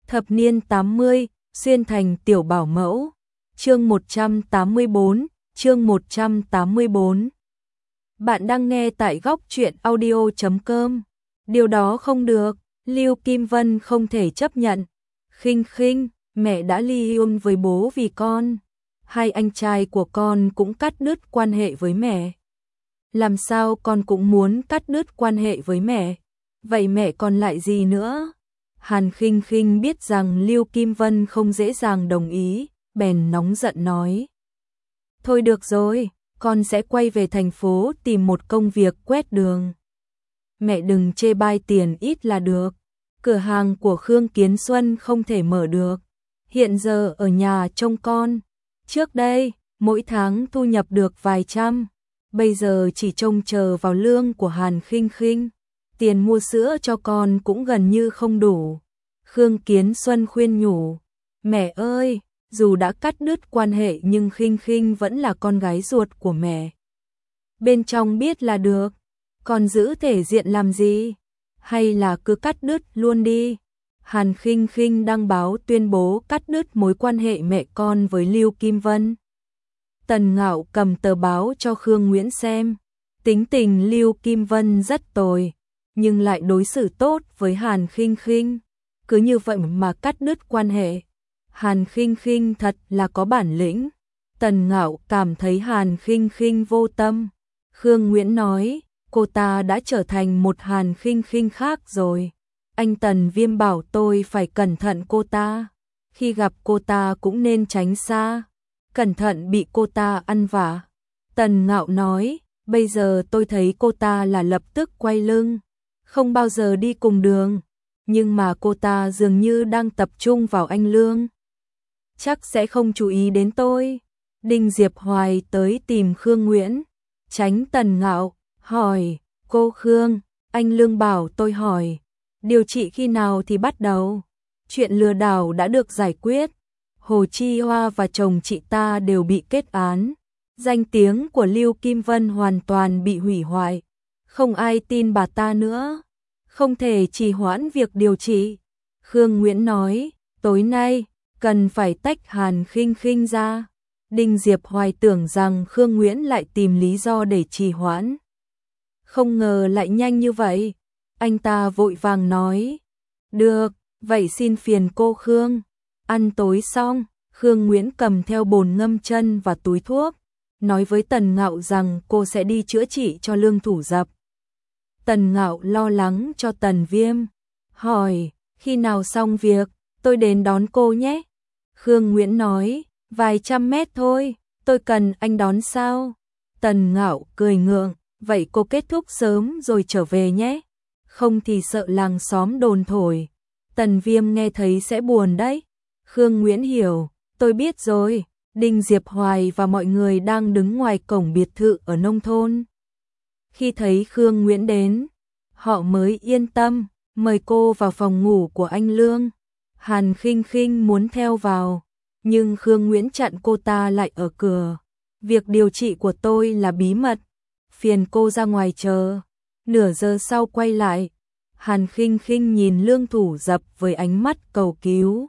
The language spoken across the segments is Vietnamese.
Thập niên 80, xuyên thành tiểu bảo mẫu. Chương 184, chương 184. Bạn đang nghe tại góc truyện audio.com. Điều đó không được, Lưu Kim Vân không thể chấp nhận. Khinh Khinh, mẹ đã ly hôn với bố vì con. Hai anh trai của con cũng cắt đứt quan hệ với mẹ. Làm sao con cũng muốn cắt đứt quan hệ với mẹ? Vậy mẹ còn lại gì nữa? Hàn Khinh Khinh biết rằng Lưu Kim Vân không dễ dàng đồng ý, bèn nóng giận nói. Thôi được rồi, con sẽ quay về thành phố tìm một công việc quét đường. Mẹ đừng chê bai tiền ít là được. Cửa hàng của Khương Kiến Xuân không thể mở được. Hiện giờ ở nhà trông con. Trước đây, mỗi tháng thu nhập được vài trăm. Bây giờ chỉ trông chờ vào lương của Hàn Khinh Khinh. Tiền mua sữa cho con cũng gần như không đủ. Khương Kiến Xuân khuyên nhủ. Mẹ ơi, dù đã cắt đứt quan hệ nhưng Khinh Khinh vẫn là con gái ruột của mẹ. Bên trong biết là được. Còn giữ thể diện làm gì? Hay là cứ cắt đứt luôn đi? Hàn Khinh Khinh đăng báo tuyên bố cắt đứt mối quan hệ mẹ con với Lưu Kim Vân. Tần Ngạo cầm tờ báo cho Khương Nguyễn xem. Tính tình Lưu Kim Vân rất tồi, nhưng lại đối xử tốt với Hàn Khinh Khinh. Cứ như vậy mà cắt đứt quan hệ. Hàn Khinh Khinh thật là có bản lĩnh. Tần Ngạo cảm thấy Hàn Khinh Khinh vô tâm. Khương Nguyễn nói, cô ta đã trở thành một Hàn Khinh Khinh khác rồi. Anh Tần Viêm bảo tôi phải cẩn thận cô ta. Khi gặp cô ta cũng nên tránh xa. Cẩn thận bị cô ta ăn vạ. Tần Ngạo nói, bây giờ tôi thấy cô ta là lập tức quay lưng. Không bao giờ đi cùng đường. Nhưng mà cô ta dường như đang tập trung vào anh Lương. Chắc sẽ không chú ý đến tôi. Đinh Diệp Hoài tới tìm Khương Nguyễn. Tránh Tần Ngạo, hỏi, cô Khương, anh Lương bảo tôi hỏi. Điều trị khi nào thì bắt đầu? Chuyện lừa đảo đã được giải quyết. Hồ Chi Hoa và chồng chị ta đều bị kết án. Danh tiếng của Lưu Kim Vân hoàn toàn bị hủy hoại. Không ai tin bà ta nữa. Không thể trì hoãn việc điều trị. Khương Nguyễn nói, tối nay, cần phải tách Hàn Khinh Khinh ra. Đinh Diệp Hoài tưởng rằng Khương Nguyễn lại tìm lý do để trì hoãn. Không ngờ lại nhanh như vậy. Anh ta vội vàng nói, được, vậy xin phiền cô Khương. Ăn tối xong, Khương Nguyễn cầm theo bồn ngâm chân và túi thuốc, nói với Tần Ngạo rằng cô sẽ đi chữa trị cho Lương Thủ Dập. Tần Ngạo lo lắng cho Tần Viêm, hỏi, khi nào xong việc, tôi đến đón cô nhé. Khương Nguyễn nói, vài trăm mét thôi, tôi cần anh đón sao? Tần Ngạo cười ngượng, vậy cô kết thúc sớm rồi trở về nhé. Không thì sợ làng xóm đồn thổi. Tần Viêm nghe thấy sẽ buồn đấy. Khương Nguyễn hiểu, tôi biết rồi. Đinh Diệp Hoài và mọi người đang đứng ngoài cổng biệt thự ở nông thôn. Khi thấy Khương Nguyễn đến, họ mới yên tâm, mời cô vào phòng ngủ của anh Lương. Hàn Khinh Khinh muốn theo vào, nhưng Khương Nguyễn chặn cô ta lại ở cửa. Việc điều trị của tôi là bí mật, phiền cô ra ngoài chờ. Nửa giờ sau quay lại, Hàn Khinh Khinh nhìn Lương Thủ Dập với ánh mắt cầu cứu.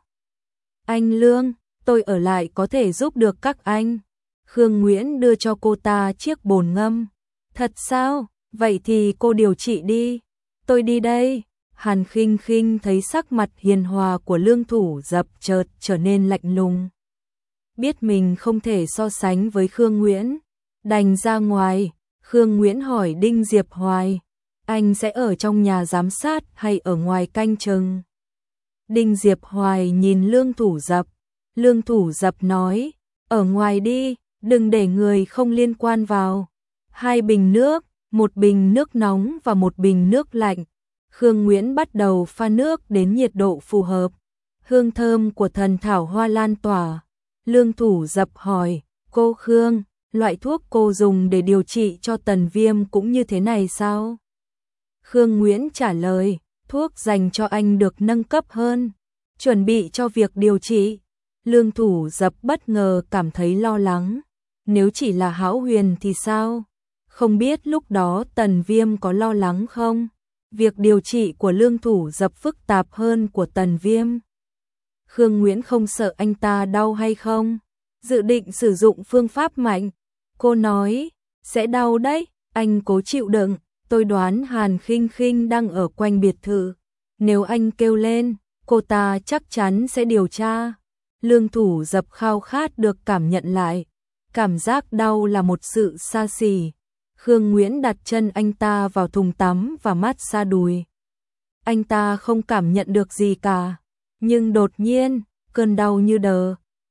Anh Lương, tôi ở lại có thể giúp được các anh. Khương Nguyễn đưa cho cô ta chiếc bồn ngâm. Thật sao? Vậy thì cô điều trị đi. Tôi đi đây. Hàn Khinh Khinh thấy sắc mặt hiền hòa của Lương Thủ Dập chợt trở nên lạnh lùng. Biết mình không thể so sánh với Khương Nguyễn, đành ra ngoài. Khương Nguyễn hỏi Đinh Diệp Hoài, anh sẽ ở trong nhà giám sát hay ở ngoài canh chừng? Đinh Diệp Hoài nhìn Lương Thủ Dập. Lương Thủ Dập nói, ở ngoài đi, đừng để người không liên quan vào. 2 bình nước, 1 bình nước nóng và 1 bình nước lạnh. Khương Nguyễn bắt đầu pha nước đến nhiệt độ phù hợp. Hương thơm của thần thảo hoa lan tỏa. Lương Thủ Dập hỏi, cô Khương, loại thuốc cô dùng để điều trị cho Tần Viêm cũng như thế này sao? Khương Nguyễn trả lời, thuốc dành cho anh được nâng cấp hơn, chuẩn bị cho việc điều trị. Lương Thủ Dập bất ngờ cảm thấy lo lắng. Nếu chỉ là Hão Huyền thì sao? Không biết lúc đó Tần Viêm có lo lắng không? Việc điều trị của Lương Thủ Dập phức tạp hơn của Tần Viêm. Khương Nguyễn không sợ anh ta đau hay không? Dự định sử dụng phương pháp mạnh. Cô nói, sẽ đau đấy, anh cố chịu đựng, tôi đoán Hàn Khinh Khinh đang ở quanh biệt thự. Nếu anh kêu lên, cô ta chắc chắn sẽ điều tra. Lương Thủ Dập khao khát được cảm nhận lại. Cảm giác đau là một sự xa xỉ. Khương Nguyễn đặt chân anh ta vào thùng tắm và mát xa đùi. Anh ta không cảm nhận được gì cả. Nhưng đột nhiên, cơn đau như đờ.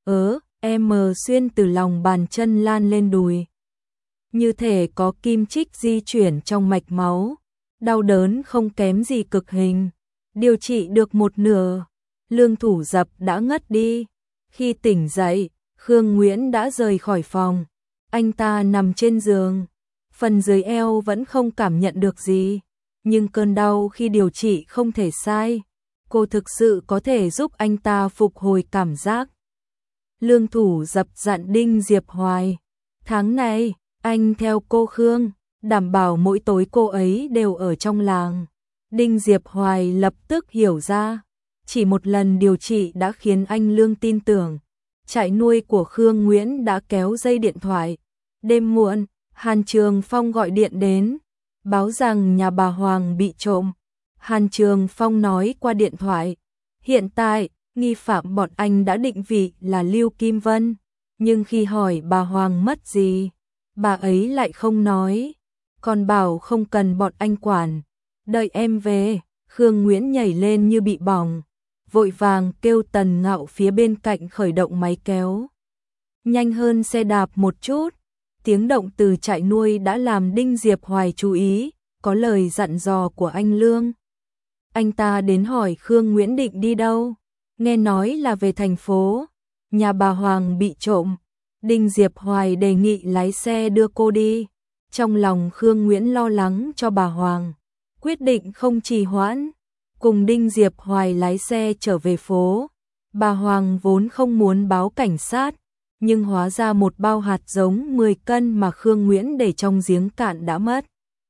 Em xuyên từ lòng bàn chân lan lên đùi. Như thể có kim chích di chuyển trong mạch máu. Đau đớn không kém gì cực hình. Điều trị được một nửa. Lương Thủ Dập đã ngất đi. Khi tỉnh dậy, Khương Nguyễn đã rời khỏi phòng. Anh ta nằm trên giường. Phần dưới eo vẫn không cảm nhận được gì. Nhưng cơn đau khi điều trị không thể sai. Cô thực sự có thể giúp anh ta phục hồi cảm giác. Lương Thủ Dập dặn Đinh Diệp Hoài. Tháng này, anh theo cô Khương, đảm bảo mỗi tối cô ấy đều ở trong làng. Đinh Diệp Hoài lập tức hiểu ra. Chỉ một lần điều trị đã khiến anh Lương tin tưởng. Trại nuôi của Khương Nguyễn đã kéo dây điện thoại. Đêm muộn, Hàn Trường Phong gọi điện đến, báo rằng nhà bà Hoàng bị trộm. Hàn Trường Phong nói qua điện thoại, hiện tại, nghi phạm bọn anh đã định vị là Lưu Kim Vân, nhưng khi hỏi bà Hoàng mất gì, bà ấy lại không nói, còn bảo không cần bọn anh quản, đợi em về. Khương Nguyễn nhảy lên như bị bỏng, vội vàng kêu Tần Ngạo phía bên cạnh khởi động máy kéo. Nhanh hơn xe đạp một chút. Tiếng động từ trại nuôi đã làm Đinh Diệp Hoài chú ý, có lời dặn dò của anh Lương. Anh ta đến hỏi Khương Nguyễn định đi đâu, nghe nói là về thành phố, nhà bà Hoàng bị trộm. Đinh Diệp Hoài đề nghị lái xe đưa cô đi. Trong lòng Khương Nguyễn lo lắng cho bà Hoàng, quyết định không trì hoãn, cùng Đinh Diệp Hoài lái xe trở về phố. Bà Hoàng vốn không muốn báo cảnh sát, nhưng hóa ra một bao hạt giống 10 cân mà Khương Nguyễn để trong giếng cạn đã mất.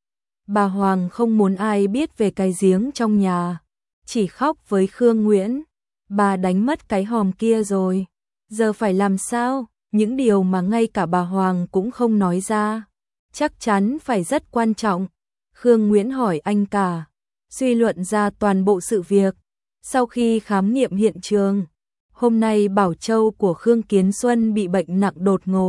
Bà Hoàng không muốn ai biết về cái giếng trong nhà, chỉ khóc với Khương Nguyễn. Bà đánh mất cái hòm kia rồi, giờ phải làm sao? Những điều mà ngay cả bà Hoàng cũng không nói ra, chắc chắn phải rất quan trọng. Khương Nguyễn hỏi anh cả, suy luận ra toàn bộ sự việc. Sau khi khám nghiệm hiện trường, hôm nay Bảo Châu của Khương Kiến Xuân bị bệnh nặng đột ngột.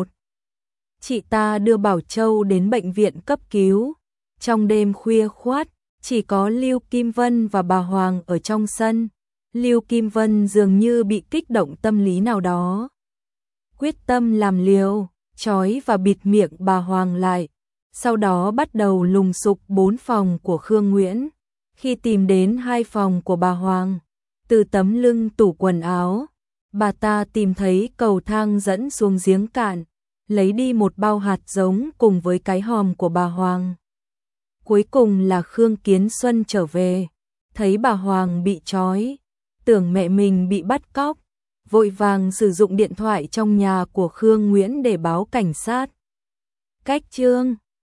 Chị ta đưa Bảo Châu đến bệnh viện cấp cứu. Trong đêm khuya khoắt, chỉ có Lưu Kim Vân và bà Hoàng ở trong sân. Lưu Kim Vân dường như bị kích động tâm lý nào đó. Quyết tâm làm liều, trói và bịt miệng bà Hoàng lại. Sau đó bắt đầu lùng sục 4 phòng của Khương Nguyễn. Khi tìm đến 2 phòng của bà Hoàng, từ tấm lưng tủ quần áo, bà ta tìm thấy cầu thang dẫn xuống giếng cạn, lấy đi một bao hạt giống cùng với cái hòm của bà Hoàng. Cuối cùng là Khương Kiến Xuân trở về, thấy bà Hoàng bị trói, tưởng mẹ mình bị bắt cóc, vội vàng sử dụng điện thoại trong nhà của Khương Nguyễn để báo cảnh sát. Cách chương